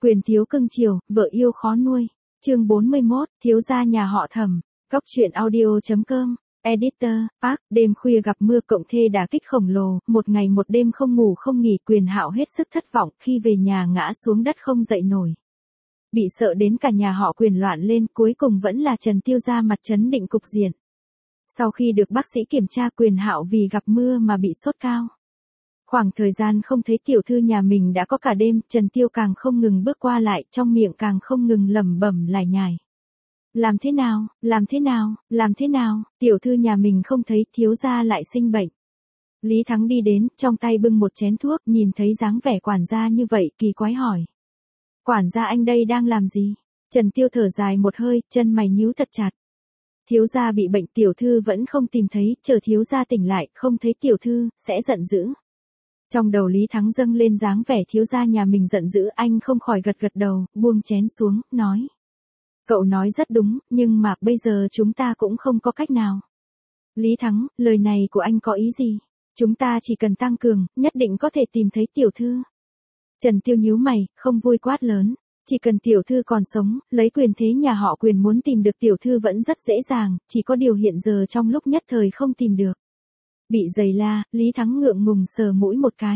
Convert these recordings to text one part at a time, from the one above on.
Quyền thiếu cưng chiều, vợ yêu khó nuôi. Chương 41, thiếu gia nhà họ Thẩm. Góc truyện audio.com. Editor, Park, đêm khuya gặp mưa cộng thê đả kích khổng lồ, một ngày một đêm không ngủ không nghỉ. Quyền Hạo hết sức thất vọng khi về nhà ngã xuống đất không dậy nổi. Bị sợ đến cả nhà họ Quyền loạn lên, cuối cùng vẫn là Trần Tiêu ra mặt trấn định cục diện. Sau khi được bác sĩ kiểm tra, Quyền Hạo vì gặp mưa mà bị sốt cao. Khoảng thời gian không thấy tiểu thư nhà mình đã có cả đêm, Trần Tiêu càng không ngừng bước qua lại, trong miệng càng không ngừng lẩm bẩm lải nhải. Làm thế nào, làm thế nào, làm thế nào, tiểu thư nhà mình không thấy, thiếu gia lại sinh bệnh. Lý Thắng đi đến, trong tay bưng một chén thuốc, nhìn thấy dáng vẻ quản gia như vậy, kỳ quái hỏi. Quản gia anh đây đang làm gì? Trần Tiêu thở dài một hơi, chân mày nhíu thật chặt. Thiếu gia bị bệnh, tiểu thư vẫn không tìm thấy, chờ thiếu gia tỉnh lại, không thấy tiểu thư, sẽ giận dữ. Trong đầu Lý Thắng dâng lên dáng vẻ thiếu gia nhà mình giận dữ, anh không khỏi gật gật đầu, buông chén xuống, nói. Cậu nói rất đúng, nhưng mà bây giờ chúng ta cũng không có cách nào. Lý Thắng, lời này của anh có ý gì? Chúng ta chỉ cần tăng cường, nhất định có thể tìm thấy tiểu thư. Trần Tiêu nhíu mày, không vui quát lớn. Chỉ cần tiểu thư còn sống, lấy quyền thế nhà họ Quyền muốn tìm được tiểu thư vẫn rất dễ dàng, chỉ có điều hiện giờ trong lúc nhất thời không tìm được. Bị giày la, Lý Thắng ngượng ngùng sờ mũi một cái.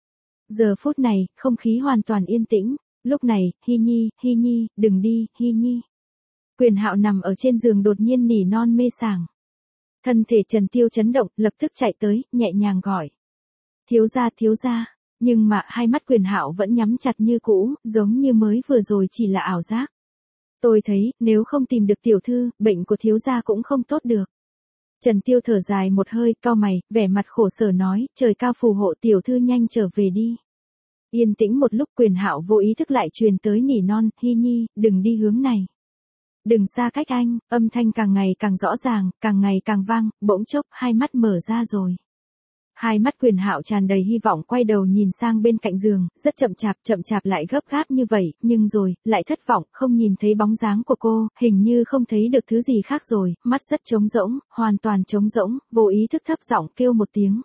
Giờ phút này, không khí hoàn toàn yên tĩnh. Lúc này, Hy Nhi, đừng đi, Hy Nhi. Quyền Hạo nằm ở trên giường đột nhiên nỉ non mê sảng. Thân thể Trần Tiêu chấn động, lập tức chạy tới, nhẹ nhàng gọi. Thiếu gia, nhưng mà hai mắt Quyền Hạo vẫn nhắm chặt như cũ, giống như mới vừa rồi chỉ là ảo giác. Tôi thấy, nếu không tìm được tiểu thư, bệnh của thiếu gia cũng không tốt được. Trần Tiêu thở dài một hơi, cau mày, vẻ mặt khổ sở nói, trời cao phù hộ tiểu thư nhanh trở về đi. Yên tĩnh một lúc, Quyền Hạo vô ý thức lại truyền tới nỉ non, Hy Nhi, đừng đi hướng này. Đừng xa cách anh, âm thanh càng ngày càng rõ ràng, càng ngày càng vang, bỗng chốc hai mắt mở ra rồi. Hai mắt Quyền Hạo tràn đầy hy vọng quay đầu nhìn sang bên cạnh giường, rất chậm chạp lại gấp gáp như vậy, nhưng rồi, lại thất vọng, không nhìn thấy bóng dáng của cô, hình như không thấy được thứ gì khác rồi, mắt rất trống rỗng, hoàn toàn trống rỗng, vô ý thức thấp giọng kêu một tiếng.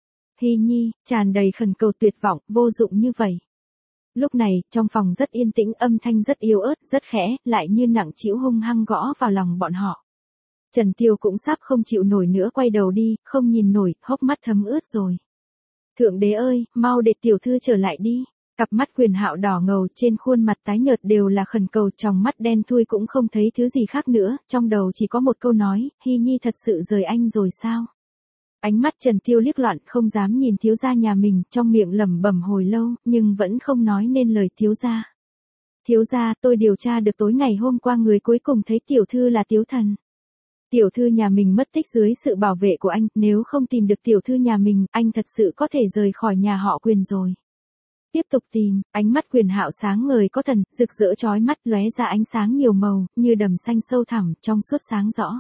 Hy Nhi, tràn đầy khẩn cầu tuyệt vọng, vô dụng như vậy. Lúc này, trong phòng rất yên tĩnh, âm thanh rất yếu ớt, rất khẽ, lại như nặng trĩu hung hăng gõ vào lòng bọn họ. Trần Tiêu cũng sắp không chịu nổi nữa, quay đầu đi, không nhìn nổi, hốc mắt thấm ướt rồi. Thượng đế ơi, mau để tiểu thư trở lại đi. Cặp mắt Quyền Hạo đỏ ngầu, trên khuôn mặt tái nhợt đều là khẩn cầu, trong mắt đen thui cũng không thấy thứ gì khác nữa, trong đầu chỉ có một câu nói, Hy Nhi thật sự rời anh rồi sao? Ánh mắt Trần Tiêu liếc loạn, không dám nhìn thiếu gia nhà mình, trong miệng lẩm bẩm hồi lâu, nhưng vẫn không nói nên lời. Thiếu gia. Thiếu gia, tôi điều tra được tối ngày hôm qua người cuối cùng thấy tiểu thư là Tiếu Thần. Tiểu thư nhà mình mất tích dưới sự bảo vệ của anh, nếu không tìm được tiểu thư nhà mình, anh thật sự có thể rời khỏi nhà họ Quyền rồi. Tiếp tục tìm, ánh mắt Quyền Hạo sáng ngời có thần, rực rỡ chói mắt, lóe ra ánh sáng nhiều màu, như đầm xanh sâu thẳm, trong suốt sáng rõ.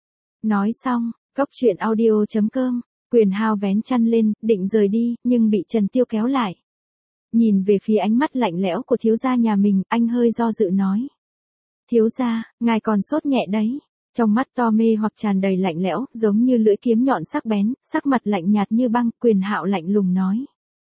Nói xong, góc truyện audio.com, Quyền Hạo vén chăn lên, định rời đi, nhưng bị Trần Tiêu kéo lại. Nhìn về phía ánh mắt lạnh lẽo của thiếu gia nhà mình, anh hơi do dự nói. Thiếu gia, ngài còn sốt nhẹ đấy. Trong mắt to mê hoặc tràn đầy lạnh lẽo, giống như lưỡi kiếm nhọn sắc bén, sắc mặt lạnh nhạt như băng, Quyền Hạo lạnh lùng nói.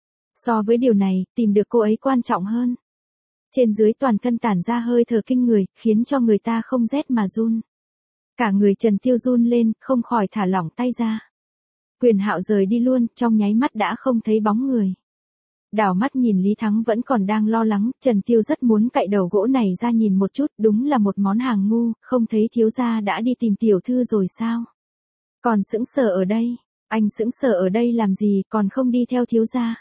So với điều này, tìm được cô ấy quan trọng hơn. Trên dưới toàn thân tản ra hơi thở kinh người, khiến cho người ta không rét mà run. Cả người Trần Tiêu run lên, không khỏi thả lỏng tay ra. Quyền Hạo rời đi luôn, trong nháy mắt đã không thấy bóng người. Đảo mắt nhìn Lý Thắng vẫn còn đang lo lắng, Trần Tiêu rất muốn cạy đầu gỗ này ra nhìn một chút, đúng là một món hàng ngu, không thấy thiếu gia đã đi tìm tiểu thư rồi sao? Còn sững sờ ở đây, anh sững sờ ở đây làm gì, còn không đi theo thiếu gia?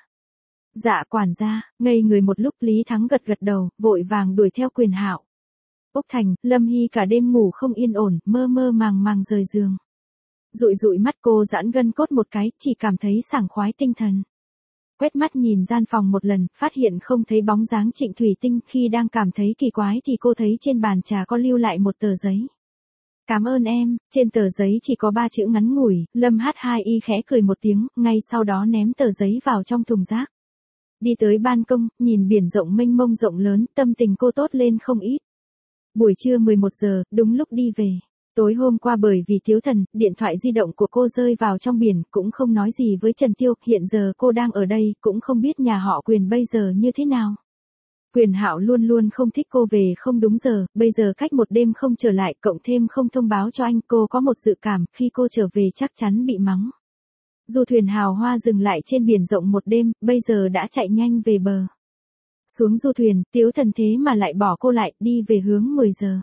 Dạ quản gia, ngây người một lúc, Lý Thắng gật gật đầu, vội vàng đuổi theo Quyền Hạo. Úc Thành, Lâm Hy cả đêm ngủ không yên ổn, mơ màng rời giường. Dụi mắt cô giãn gân cốt một cái, chỉ cảm thấy sảng khoái tinh thần. Quét mắt nhìn gian phòng một lần, phát hiện không thấy bóng dáng Trịnh Thủy Tinh, khi đang cảm thấy kỳ quái thì cô thấy trên bàn trà có lưu lại một tờ giấy. Cảm ơn em, trên tờ giấy chỉ có 3 chữ ngắn ngủi, Lâm H2Y khẽ cười một tiếng, ngay sau đó ném tờ giấy vào trong thùng rác. Đi tới ban công, nhìn biển rộng mênh mông rộng lớn, tâm tình cô tốt lên không ít. Buổi trưa 11 giờ, đúng lúc đi về. Tối hôm qua bởi vì Tiếu Thần, điện thoại di động của cô rơi vào trong biển, cũng không nói gì với Trần Tiêu, hiện giờ cô đang ở đây, cũng không biết nhà họ Quyền bây giờ như thế nào. Quyền Hạo luôn luôn không thích cô về không đúng giờ, bây giờ cách một đêm không trở lại, cộng thêm không thông báo cho anh, cô có một dự cảm, khi cô trở về chắc chắn bị mắng. Du thuyền hào hoa dừng lại trên biển rộng một đêm, bây giờ đã chạy nhanh về bờ. Xuống du thuyền, Tiếu Thần thế mà lại bỏ cô lại, đi về hướng 10 giờ.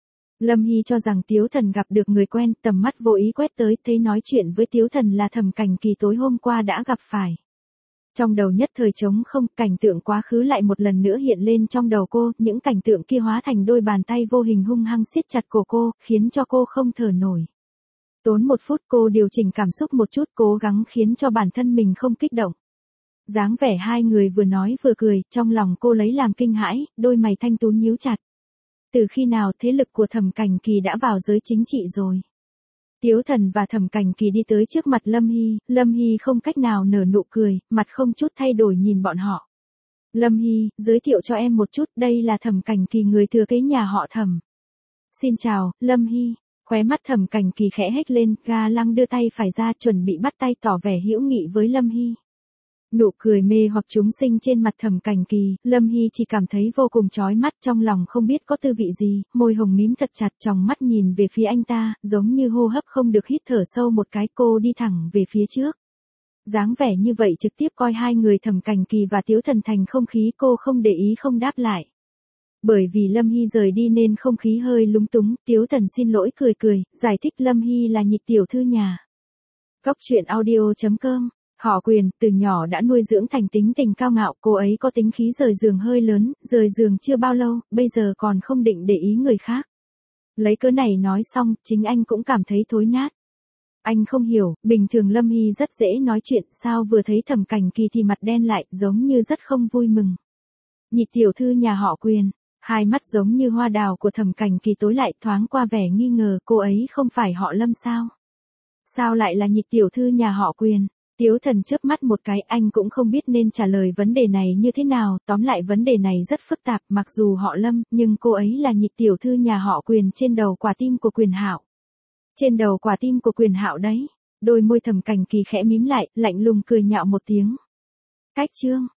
Lâm Hy cho rằng Tiếu Thần gặp được người quen, tầm mắt vô ý quét tới, thấy nói chuyện với Tiếu Thần là Thẩm Cảnh Kỳ tối hôm qua đã gặp phải. Trong đầu nhất thời trống không, cảnh tượng quá khứ lại một lần nữa hiện lên trong đầu cô, những cảnh tượng kia hóa thành đôi bàn tay vô hình hung hăng siết chặt cổ cô, khiến cho cô không thở nổi. Tốn một phút cô điều chỉnh cảm xúc một chút, cố gắng khiến cho bản thân mình không kích động. Dáng vẻ hai người vừa nói vừa cười, trong lòng cô lấy làm kinh hãi, đôi mày thanh tú nhíu chặt. Từ khi nào thế lực của Thẩm Cảnh Kỳ đã vào giới chính trị rồi? Tiếu Thần và Thẩm Cảnh Kỳ đi tới trước mặt Lâm Hy không cách nào nở nụ cười, mặt không chút thay đổi nhìn bọn họ. Lâm Hy, giới thiệu cho em một chút, đây là Thẩm Cảnh Kỳ, người thừa kế nhà họ Thẩm. Xin chào, Lâm Hy. Khóe mắt Thẩm Cảnh Kỳ khẽ hếch lên, ga lăng đưa tay phải ra chuẩn bị bắt tay tỏ vẻ hữu nghị với Lâm Hy. Nụ cười mê hoặc chúng sinh trên mặt Thẩm Cảnh Kỳ, Lâm Hy chỉ cảm thấy vô cùng chói mắt, trong lòng không biết có tư vị gì, môi hồng mím thật chặt, tròng mắt nhìn về phía anh ta, giống như hô hấp không được, hít thở sâu một cái, cô đi thẳng về phía trước. Dáng vẻ như vậy trực tiếp coi hai người Thẩm Cảnh Kỳ và Tiếu Thần thành không khí, cô không để ý không đáp lại. Bởi vì Lâm Hy rời đi nên không khí hơi lúng túng, Tiếu Thần xin lỗi cười, giải thích Lâm Hy là nhị tiểu thư nhà. Cóc truyện audio.com. Họ Quyền, từ nhỏ đã nuôi dưỡng thành tính tình cao ngạo, cô ấy có tính khí rời giường hơi lớn, rời giường chưa bao lâu, bây giờ còn không định để ý người khác. Lấy cớ này nói xong, chính anh cũng cảm thấy thối nát. Anh không hiểu, bình thường Lâm Hy rất dễ nói chuyện, sao vừa thấy Thẩm Cảnh Kỳ thì mặt đen lại, giống như rất không vui mừng. Nhị tiểu thư nhà họ Quyền, hai mắt giống như hoa đào của Thẩm Cảnh Kỳ tối lại, thoáng qua vẻ nghi ngờ, cô ấy không phải họ Lâm sao? Sao lại là nhị tiểu thư nhà họ Quyền? Tiếu Thần chớp mắt một cái, anh cũng không biết nên trả lời vấn đề này như thế nào, tóm lại vấn đề này rất phức tạp, mặc dù họ Lâm, nhưng cô ấy là nhị tiểu thư nhà họ Quyền, trên đầu quả tim của Quyền Hạo. Trên đầu quả tim của Quyền Hạo đấy. Đôi môi Thẩm Cảnh Kỳ khẽ mím lại, lạnh lùng cười nhạo một tiếng. Cách chương.